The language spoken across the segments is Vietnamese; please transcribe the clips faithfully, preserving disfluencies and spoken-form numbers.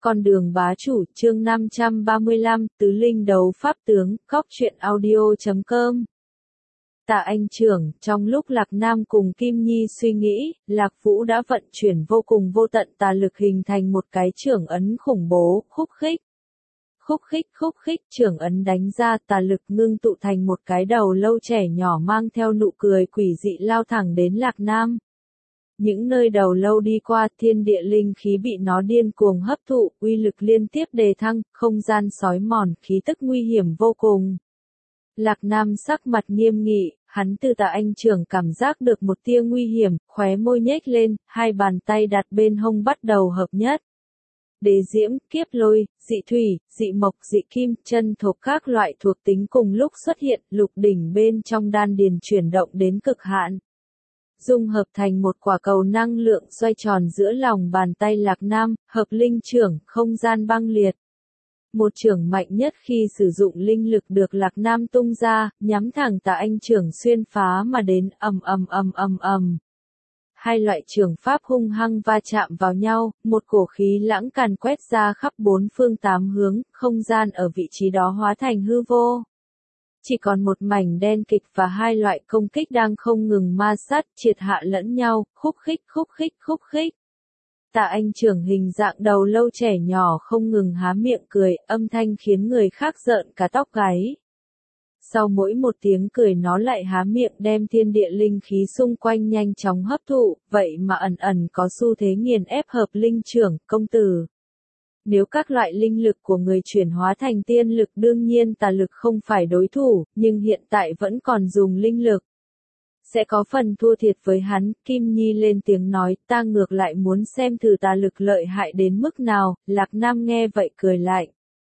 Con đường bá chủ, chương năm trăm ba mươi lăm, tứ linh đấu pháp tướng, cóc truyện audio chấm com. Tạ anh trưởng, trong lúc Lạc Nam cùng Kim Nhi suy nghĩ, Lạc Vũ đã vận chuyển vô cùng vô tận tà lực hình thành một cái trưởng ấn khủng bố, khúc khích. Khúc khích khúc khích trưởng ấn đánh ra tà lực ngưng tụ thành một cái đầu lâu trẻ nhỏ mang theo nụ cười quỷ dị lao thẳng đến Lạc Nam. Những nơi đầu lâu đi qua, thiên địa linh khí bị nó điên cuồng hấp thụ, uy lực liên tiếp đề thăng, không gian sói mòn, khí tức nguy hiểm vô cùng. Lạc Nam sắc mặt nghiêm nghị, hắn từ Tạ anh trưởng cảm giác được một tia nguy hiểm, khóe môi nhếch lên, hai bàn tay đặt bên hông bắt đầu hợp nhất. Đế diễm, kiếp lôi, dị thủy, dị mộc, dị kim, chân thổ các loại thuộc tính cùng lúc xuất hiện, lục đỉnh bên trong đan điền chuyển động đến cực hạn. Dung hợp thành một quả cầu năng lượng xoay tròn giữa lòng bàn tay Lạc Nam, hợp linh trưởng, không gian băng liệt. Một trưởng mạnh nhất khi sử dụng linh lực được Lạc Nam tung ra, nhắm thẳng Tạ anh trưởng xuyên phá mà đến, ầm ầm ầm ầm ầm. Hai loại trưởng pháp hung hăng va chạm vào nhau, một cổ khí lãng càn quét ra khắp bốn phương tám hướng, không gian ở vị trí đó hóa thành hư vô. Chỉ còn một mảnh đen kịch và hai loại công kích đang không ngừng ma sát, triệt hạ lẫn nhau, khúc khích khúc khích khúc khích. Tạ anh trưởng hình dạng đầu lâu trẻ nhỏ không ngừng há miệng cười, âm thanh khiến người khác rợn cả tóc gáy. Sau mỗi một tiếng cười nó lại há miệng đem thiên địa linh khí xung quanh nhanh chóng hấp thụ, vậy mà ẩn ẩn có xu thế nghiền ép hợp linh trưởng, công tử. Nếu các loại linh lực của người chuyển hóa thành tiên lực đương nhiên tà lực không phải đối thủ, nhưng hiện tại vẫn còn dùng linh lực. Sẽ có phần thua thiệt với hắn, Kim Nhi lên tiếng nói, ta ngược lại muốn xem thử tà lực lợi hại đến mức nào, Lạc Nam nghe vậy cười lạnh.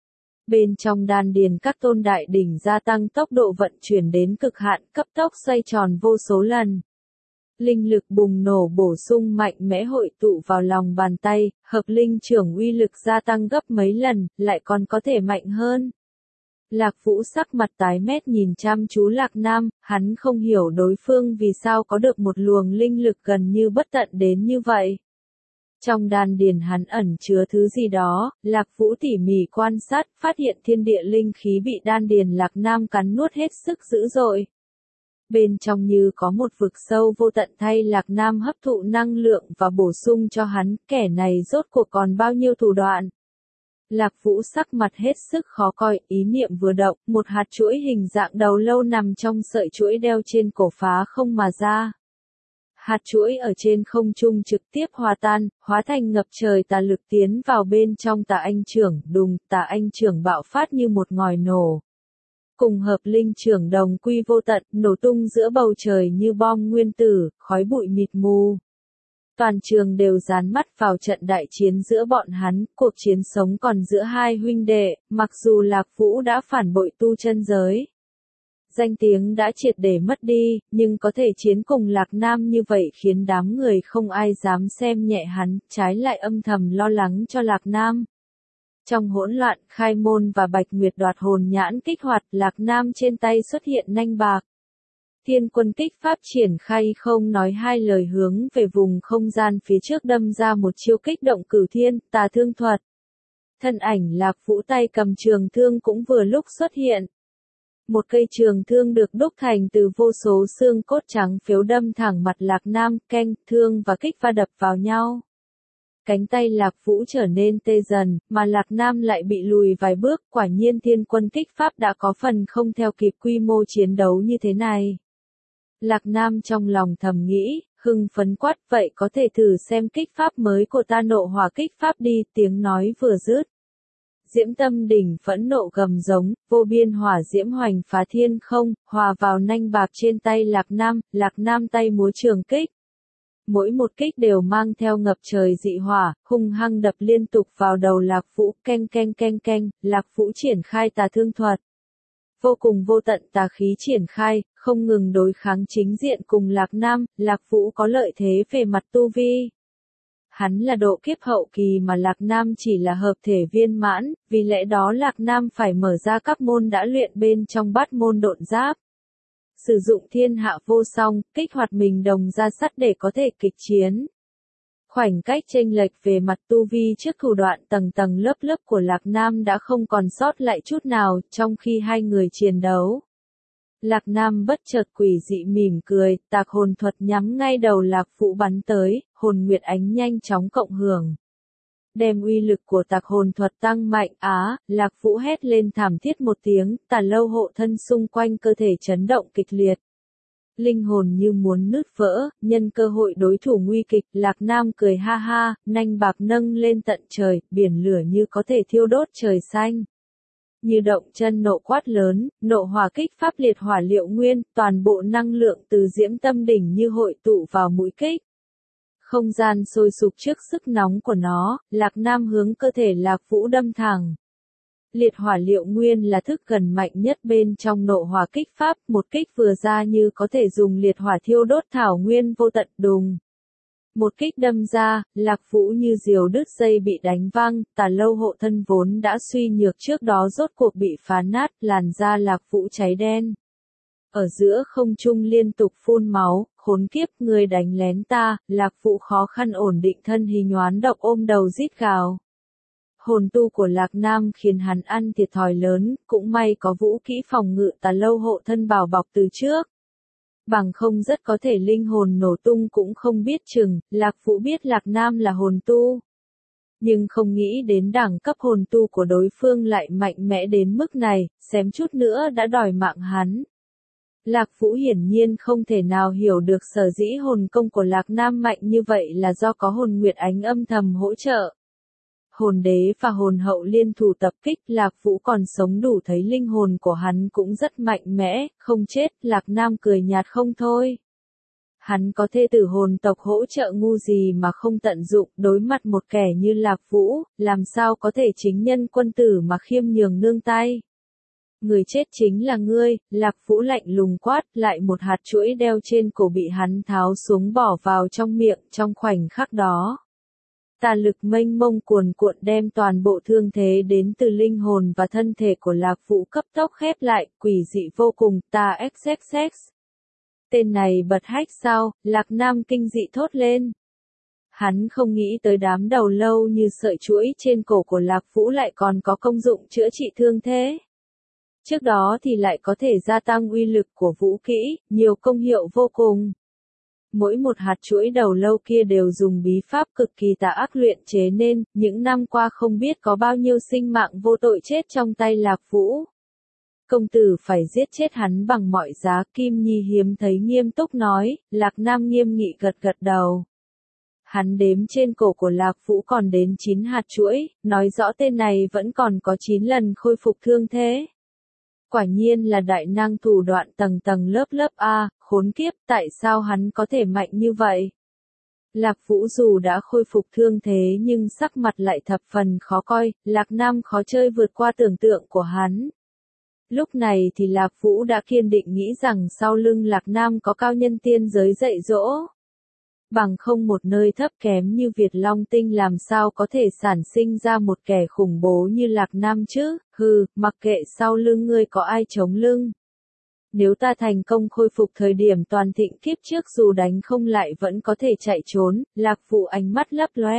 Bên trong đan điền các tôn đại đỉnh gia tăng tốc độ vận chuyển đến cực hạn, cấp tốc xoay tròn vô số lần. Linh lực bùng nổ bổ sung mạnh mẽ hội tụ vào lòng bàn tay, hợp linh trưởng uy lực gia tăng gấp mấy lần, lại còn có thể mạnh hơn. Lạc Vũ sắc mặt tái mét nhìn chăm chú Lạc Nam, hắn không hiểu đối phương vì sao có được một luồng linh lực gần như bất tận đến như vậy. Trong đan điền hắn ẩn chứa thứ gì đó, Lạc Vũ tỉ mỉ quan sát, phát hiện thiên địa linh khí bị đan điền Lạc Nam cắn nuốt hết sức dữ dội. Bên trong như có một vực sâu vô tận thay Lạc Nam hấp thụ năng lượng và bổ sung cho hắn, kẻ này rốt cuộc còn bao nhiêu thủ đoạn. Lạc Vũ sắc mặt hết sức khó coi, ý niệm vừa động, một hạt chuỗi hình dạng đầu lâu nằm trong sợi chuỗi đeo trên cổ phá không mà ra. Hạt chuỗi ở trên không trung trực tiếp hòa tan, hóa thành ngập trời tà lực tiến vào bên trong Tạ anh trưởng, đùng, Tạ anh trưởng bạo phát như một ngòi nổ. Cùng hợp linh trưởng đồng quy vô tận, nổ tung giữa bầu trời như bom nguyên tử, khói bụi mịt mù. Toàn trường đều dán mắt vào trận đại chiến giữa bọn hắn, cuộc chiến sống còn giữa hai huynh đệ, mặc dù Lạc Vũ đã phản bội tu chân giới. Danh tiếng đã triệt để mất đi, nhưng có thể chiến cùng Lạc Nam như vậy khiến đám người không ai dám xem nhẹ hắn, trái lại âm thầm lo lắng cho Lạc Nam. Trong hỗn loạn, Khai Môn và Bạch Nguyệt đoạt hồn nhãn kích hoạt, Lạc Nam trên tay xuất hiện nanh bạc. Thiên quân kích pháp triển khai không nói hai lời hướng về vùng không gian phía trước đâm ra một chiêu kích động cửu thiên, tà thương thuật. Thân ảnh Lạc Vũ tay cầm trường thương cũng vừa lúc xuất hiện. Một cây trường thương được đúc thành từ vô số xương cốt trắng phiếu đâm thẳng mặt Lạc Nam, keng, thương và kích va đập vào nhau. Cánh tay Lạc Vũ trở nên tê dần, mà Lạc Nam lại bị lùi vài bước, quả nhiên thiên quân kích pháp đã có phần không theo kịp quy mô chiến đấu như thế này. Lạc Nam trong lòng thầm nghĩ, hưng phấn quát, vậy có thể thử xem kích pháp mới của ta, nộ hỏa kích pháp đi, tiếng nói vừa dứt. Diễm tâm đỉnh phẫn nộ gầm giống, vô biên hỏa diễm hoành phá thiên không, hòa vào nanh bạc trên tay Lạc Nam, Lạc Nam tay múa trường kích. Mỗi một kích đều mang theo ngập trời dị hỏa, hung hăng đập liên tục vào đầu Lạc Vũ, keng keng keng keng, Lạc Vũ triển khai tà thương thuật. Vô cùng vô tận tà khí triển khai, không ngừng đối kháng chính diện cùng Lạc Nam, Lạc Vũ có lợi thế về mặt tu vi. Hắn là độ kiếp hậu kỳ mà Lạc Nam chỉ là hợp thể viên mãn, vì lẽ đó Lạc Nam phải mở ra các môn đã luyện bên trong bát môn độn giáp. Sử dụng thiên hạ vô song, kích hoạt mình đồng ra sắt để có thể kịch chiến. Khoảnh cách chênh lệch về mặt tu vi trước thủ đoạn tầng tầng lớp lớp của Lạc Nam đã không còn sót lại chút nào, trong khi hai người chiến đấu. Lạc Nam bất chợt quỷ dị mỉm cười, tạc hồn thuật nhắm ngay đầu Lạc Vũ bắn tới, hồn nguyệt ánh nhanh chóng cộng hưởng. Đem uy lực của tạc hồn thuật tăng mạnh, á, Lạc Vũ hét lên thảm thiết một tiếng, Tà Lâu hộ thân xung quanh cơ thể chấn động kịch liệt. Linh hồn như muốn nứt vỡ, nhân cơ hội đối thủ nguy kịch, Lạc Nam cười ha ha, nanh bạc nâng lên tận trời, biển lửa như có thể thiêu đốt trời xanh. Như động chân nộ quát lớn, nộ hỏa kích pháp liệt hỏa liệu nguyên, toàn bộ năng lượng từ diễm tâm đỉnh như hội tụ vào mũi kích. Không gian sôi sục trước sức nóng của nó, Lạc Nam hướng cơ thể Lạc Vũ đâm thẳng. Liệt hỏa liệu nguyên là thức gần mạnh nhất bên trong nộ hỏa kích pháp, một kích vừa ra như có thể dùng liệt hỏa thiêu đốt thảo nguyên vô tận đùng. Một kích đâm ra, Lạc Vũ như diều đứt dây bị đánh văng, Tà Lâu hộ thân vốn đã suy nhược trước đó rốt cuộc bị phá nát, làn da Lạc Vũ cháy đen. Ở giữa không trung liên tục phun máu, khốn kiếp, người đánh lén ta, Lạc Vũ khó khăn ổn định thân hình nhoán độc ôm đầu rít gào. Hồn tu của Lạc Nam khiến hắn ăn thiệt thòi lớn, cũng may có vũ kỹ phòng ngự Tà Lâu hộ thân bảo bọc từ trước. Bằng không rất có thể linh hồn nổ tung cũng không biết chừng, Lạc Vũ biết Lạc Nam là hồn tu. Nhưng không nghĩ đến đẳng cấp hồn tu của đối phương lại mạnh mẽ đến mức này, xém chút nữa đã đòi mạng hắn. Lạc Vũ hiển nhiên không thể nào hiểu được sở dĩ hồn công của Lạc Nam mạnh như vậy là do có hồn nguyệt ánh âm thầm hỗ trợ. Hồn đế và hồn hậu liên thủ tập kích, Lạc Vũ còn sống đủ thấy linh hồn của hắn cũng rất mạnh mẽ, không chết, Lạc Nam cười nhạt không thôi. Hắn có thê tử hồn tộc hỗ trợ ngu gì mà không tận dụng, đối mặt một kẻ như Lạc Vũ, làm sao có thể chính nhân quân tử mà khiêm nhường nương tay. Người chết chính là ngươi, Lạc Vũ lạnh lùng quát, lại một hạt chuỗi đeo trên cổ bị hắn tháo xuống bỏ vào trong miệng, trong khoảnh khắc đó. Tà lực mênh mông cuồn cuộn đem toàn bộ thương thế đến từ linh hồn và thân thể của Lạc Vũ cấp tốc khép lại, quỷ dị vô cùng, ta xxx. Tên này bật hách sao, Lạc Nam kinh dị thốt lên. Hắn không nghĩ tới đám đầu lâu như sợi chuỗi trên cổ của Lạc Vũ lại còn có công dụng chữa trị thương thế. Trước đó thì lại có thể gia tăng uy lực của vũ kỹ, nhiều công hiệu vô cùng. Mỗi một hạt chuỗi đầu lâu kia đều dùng bí pháp cực kỳ tà ác luyện chế nên, những năm qua không biết có bao nhiêu sinh mạng vô tội chết trong tay Lạc Vũ. Công tử phải giết chết hắn bằng mọi giá, Kim Nhi hiếm thấy nghiêm túc nói, Lạc Nam nghiêm nghị gật gật đầu. Hắn đếm trên cổ của Lạc Vũ còn đến chín hạt chuỗi, nói rõ tên này vẫn còn có chín lần khôi phục thương thế. Quả nhiên là đại năng thủ đoạn tầng tầng lớp lớp A, khốn kiếp, tại sao hắn có thể mạnh như vậy? Lạc Vũ dù đã khôi phục thương thế nhưng sắc mặt lại thập phần khó coi, Lạc Nam khó chơi vượt qua tưởng tượng của hắn. Lúc này thì Lạc Vũ đã kiên định nghĩ rằng sau lưng Lạc Nam có cao nhân tiên giới dạy dỗ. Bằng không một nơi thấp kém như Việt Long Tinh làm sao có thể sản sinh ra một kẻ khủng bố như Lạc Nam chứ, hừ, mặc kệ sau lưng ngươi có ai chống lưng. Nếu ta thành công khôi phục thời điểm toàn thịnh kiếp trước dù đánh không lại vẫn có thể chạy trốn, Lạc Vũ ánh mắt lấp lóe.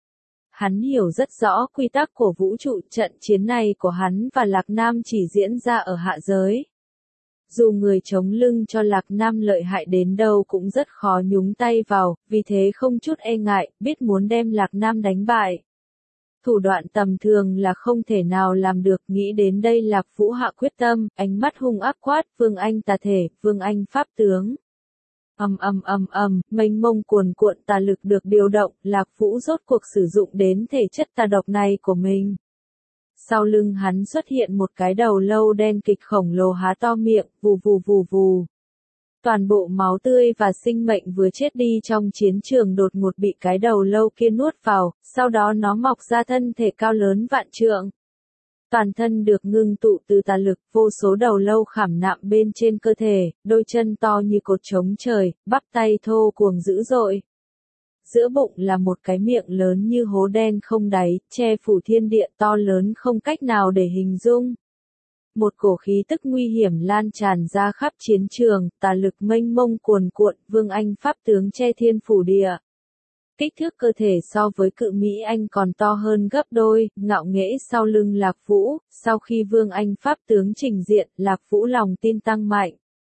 Hắn hiểu rất rõ quy tắc của vũ trụ, trận chiến này của hắn và Lạc Nam chỉ diễn ra ở hạ giới. Dù người chống lưng cho Lạc Nam lợi hại đến đâu cũng rất khó nhúng tay vào, vì thế không chút e ngại, biết muốn đem Lạc Nam đánh bại. Thủ đoạn tầm thường là không thể nào làm được, nghĩ đến đây Lạc Vũ hạ quyết tâm, ánh mắt hung ác quát, Vương Anh tà thể, Vương Anh pháp tướng. Ầm ầm ầm ầm, mênh mông cuồn cuộn tà lực được điều động, Lạc Vũ rốt cuộc sử dụng đến thể chất tà độc này của mình. Sau lưng hắn xuất hiện một cái đầu lâu đen kịch khổng lồ há to miệng, vù vù vù vù. Toàn bộ máu tươi và sinh mệnh vừa chết đi trong chiến trường đột ngột bị cái đầu lâu kia nuốt vào, sau đó nó mọc ra thân thể cao lớn vạn trượng. Toàn thân được ngưng tụ từ tà lực, vô số đầu lâu khảm nạm bên trên cơ thể, đôi chân to như cột trống trời, bắp tay thô cuồng dữ dội. Giữa bụng là một cái miệng lớn như hố đen không đáy, che phủ thiên địa to lớn không cách nào để hình dung. Một cổ khí tức nguy hiểm lan tràn ra khắp chiến trường, tà lực mênh mông cuồn cuộn, Vương Anh pháp tướng che thiên phủ địa. Kích thước cơ thể so với cự Mỹ Anh còn to hơn gấp đôi, ngạo nghễ sau lưng Lạc Vũ, sau khi Vương Anh Pháp tướng trình diện, Lạc Vũ lòng tin tăng mạnh.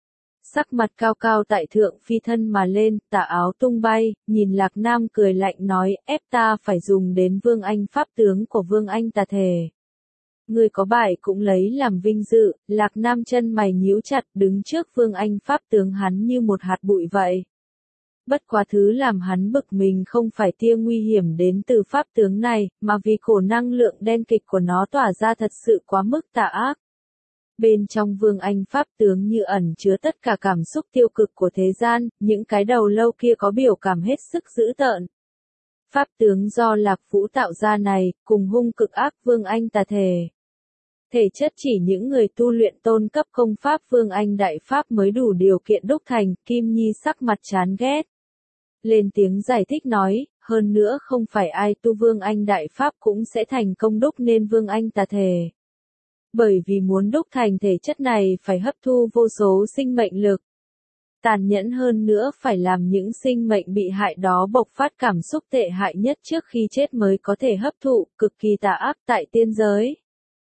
Sắc mặt cao cao tại thượng phi thân mà lên, tà áo tung bay, nhìn Lạc Nam cười lạnh nói, ép ta phải dùng đến Vương Anh Pháp tướng của Vương Anh ta thề. Người có bại cũng lấy làm vinh dự, Lạc Nam chân mày nhíu chặt đứng trước Vương Anh Pháp tướng hắn như một hạt bụi vậy. Bất quá thứ làm hắn bực mình không phải tia nguy hiểm đến từ pháp tướng này, mà vì cổ năng lượng đen kịch của nó tỏa ra thật sự quá mức tà ác. Bên trong Vương Anh Pháp tướng như ẩn chứa tất cả cảm xúc tiêu cực của thế gian, những cái đầu lâu kia có biểu cảm hết sức dữ tợn. Pháp tướng do Lạc Vũ tạo ra này, cùng hung cực ác Vương Anh tà thể. Thể chất chỉ những người tu luyện tôn cấp công pháp Vương Anh Đại Pháp mới đủ điều kiện đúc thành, Kim Nhi sắc mặt chán ghét. Lên tiếng giải thích nói, hơn nữa không phải ai tu Vương Anh Đại Pháp cũng sẽ thành công đúc nên Vương Anh tà thể. Bởi vì muốn đúc thành thể chất này phải hấp thu vô số sinh mệnh lực. Tàn nhẫn hơn nữa phải làm những sinh mệnh bị hại đó bộc phát cảm xúc tệ hại nhất trước khi chết mới có thể hấp thụ, cực kỳ tà ác tại tiên giới.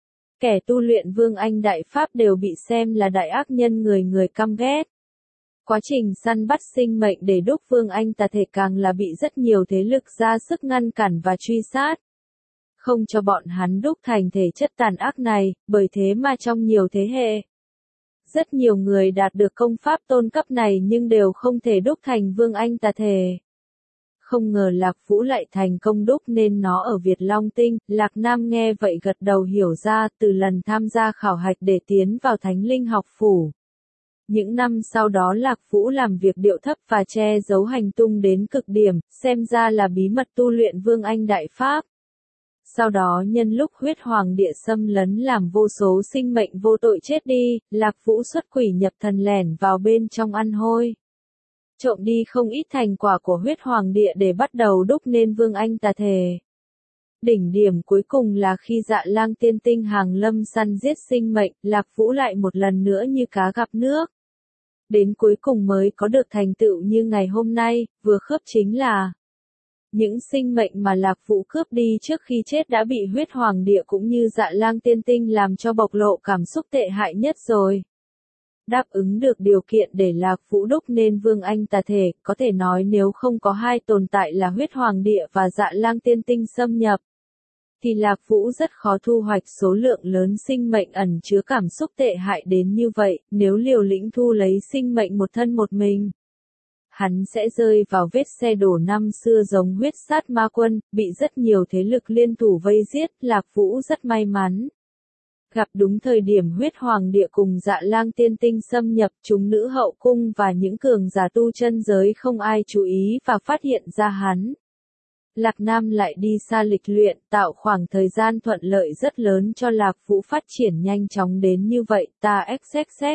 Kẻ tu luyện Vương Anh Đại Pháp đều bị xem là đại ác nhân người người căm ghét. Quá trình săn bắt sinh mệnh để đúc Vương Anh tà thể càng là bị rất nhiều thế lực ra sức ngăn cản và truy sát. Không cho bọn hắn đúc thành thể chất tàn ác này, bởi thế mà trong nhiều thế hệ. Rất nhiều người đạt được công pháp tôn cấp này nhưng đều không thể đúc thành Vương Anh tà thể. Không ngờ Lạc Vũ lại thành công đúc nên nó ở Việt Long Tinh, Lạc Nam nghe vậy gật đầu hiểu ra từ lần tham gia khảo hạch để tiến vào Thánh Linh học phủ. Những năm sau đó Lạc Vũ làm việc điệu thấp và che giấu hành tung đến cực điểm, xem ra là bí mật tu luyện Vương Anh Đại Pháp. Sau đó nhân lúc huyết hoàng địa xâm lấn làm vô số sinh mệnh vô tội chết đi, Lạc Vũ xuất quỷ nhập thần lẻn vào bên trong ăn hôi. Trộm đi không ít thành quả của huyết hoàng địa để bắt đầu đúc nên Vương Anh tà thể. Đỉnh điểm cuối cùng là khi Dạ Lang tiên tinh hàng lâm săn giết sinh mệnh, Lạc Vũ lại một lần nữa như cá gặp nước. Đến cuối cùng mới có được thành tựu như ngày hôm nay, vừa khớp chính là những sinh mệnh mà Lạc Vũ cướp đi trước khi chết đã bị huyết hoàng địa cũng như Dạ Lang tiên tinh làm cho bộc lộ cảm xúc tệ hại nhất rồi. Đáp ứng được điều kiện để Lạc Vũ đúc nên Vương Anh tà thể, có thể nói nếu không có hai tồn tại là huyết hoàng địa và Dạ Lang tiên tinh xâm nhập, thì Lạc Vũ rất khó thu hoạch số lượng lớn sinh mệnh ẩn chứa cảm xúc tệ hại đến như vậy, nếu liều lĩnh thu lấy sinh mệnh một thân một mình. Hắn sẽ rơi vào vết xe đổ năm xưa giống huyết sát ma quân, bị rất nhiều thế lực liên thủ vây giết, Lạc Vũ rất may mắn. Gặp đúng thời điểm huyết hoàng địa cùng Dạ Lang tiên tinh xâm nhập, chúng nữ hậu cung và những cường giả tu chân giới không ai chú ý và phát hiện ra hắn. Lạc Nam lại đi xa lịch luyện, tạo khoảng thời gian thuận lợi rất lớn cho Lạc Vũ phát triển nhanh chóng đến như vậy, ta xx xx.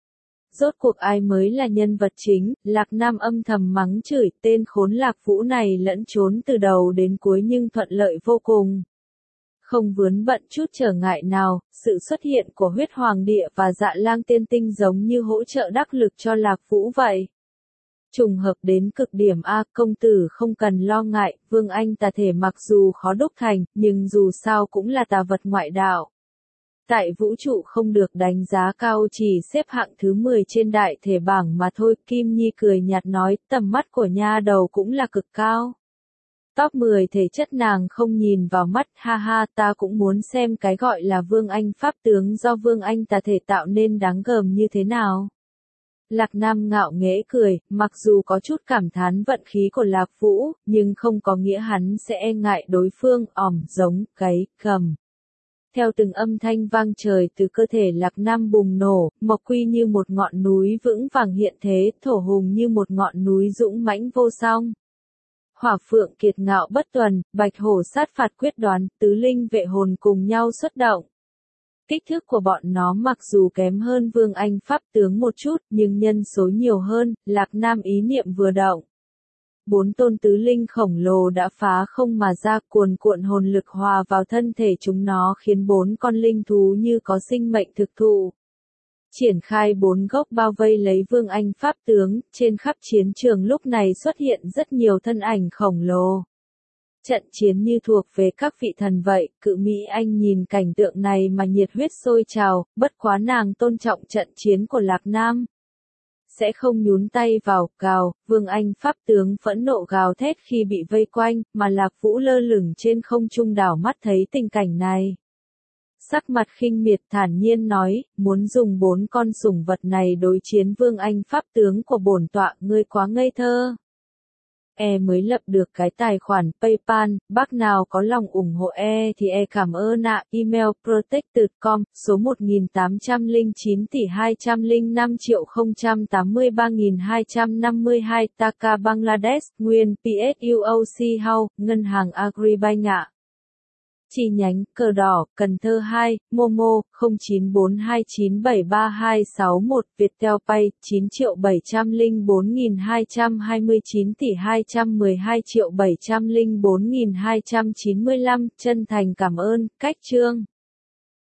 Rốt cuộc ai mới là nhân vật chính, Lạc Nam âm thầm mắng chửi tên khốn Lạc Vũ này lẫn trốn từ đầu đến cuối nhưng thuận lợi vô cùng. Không vướng bận chút trở ngại nào, sự xuất hiện của huyết hoàng địa và Dạ Lang tiên tinh giống như hỗ trợ đắc lực cho Lạc Vũ vậy. Trùng hợp đến cực điểm A, công tử không cần lo ngại, Vương Anh tà thể mặc dù khó đúc thành, nhưng dù sao cũng là tà vật ngoại đạo. Tại vũ trụ không được đánh giá cao, chỉ xếp hạng thứ mười trên đại thể bảng mà thôi, Kim Nhi cười nhạt nói, tầm mắt của nha đầu cũng là cực cao. Top mười thể chất nàng không nhìn vào mắt, ha ha, ta cũng muốn xem cái gọi là Vương Anh Pháp tướng do Vương Anh tà thể tạo nên đáng gờm như thế nào. Lạc Nam ngạo nghễ cười, mặc dù có chút cảm thán vận khí của Lạc Vũ, nhưng không có nghĩa hắn sẽ e ngại đối phương, ỏm, giống, gáy, cầm. Theo từng âm thanh vang trời từ cơ thể Lạc Nam bùng nổ, Mộc Quy như một ngọn núi vững vàng hiện thế, Thổ Hùng như một ngọn núi dũng mãnh vô song. Hỏa Phượng kiệt ngạo bất tuần, Bạch Hổ sát phạt quyết đoán, Tứ Linh vệ hồn cùng nhau xuất động. Kích thước của bọn nó mặc dù kém hơn Vương Anh Pháp tướng một chút, nhưng nhân số nhiều hơn, Lạc Nam ý niệm vừa động. Bốn tôn tứ linh khổng lồ đã phá không mà ra, cuồn cuộn hồn lực hòa vào thân thể chúng nó khiến bốn con linh thú như có sinh mệnh thực thụ. Triển khai bốn gốc bao vây lấy Vương Anh Pháp tướng, trên khắp chiến trường lúc này xuất hiện rất nhiều thân ảnh khổng lồ. Trận chiến như thuộc về các vị thần vậy, Cự Mỹ Anh nhìn cảnh tượng này mà nhiệt huyết sôi trào, bất quá nàng tôn trọng trận chiến của Lạc Nam. Sẽ không nhún tay vào, gào, Vương Anh Pháp tướng phẫn nộ gào thét khi bị vây quanh, mà Lạc Vũ lơ lửng trên không trung đảo mắt thấy tình cảnh này. Sắc mặt khinh miệt thản nhiên nói, muốn dùng bốn con sủng vật này đối chiến Vương Anh Pháp tướng của bổn tọa, ngươi quá ngây thơ. E mới lập được cái tài khoản PayPal, bác nào có lòng ủng hộ E thì E cảm ơn ạ. Email protected chấm com, số một nghìn tám trăm lẻ chín tỷ hai trăm lẻ năm triệu không trăm tám mươi ba nghìn hai trăm năm mươi hai, Dhaka Bangladesh, nguyên pê ét u o xê House, Ngân hàng Agribank ạ. Chi nhánh, Cờ Đỏ, Cần Thơ hai, Momo, không chín bốn hai chín bảy ba hai sáu một, Viettel Pay, chín triệu bảy trăm lẻ bốn nghìn hai trăm hai mươi chín tỷ hai trăm mười hai triệu bảy trăm lẻ bốn nghìn hai trăm chín mươi lăm, chân thành cảm ơn, cách chương.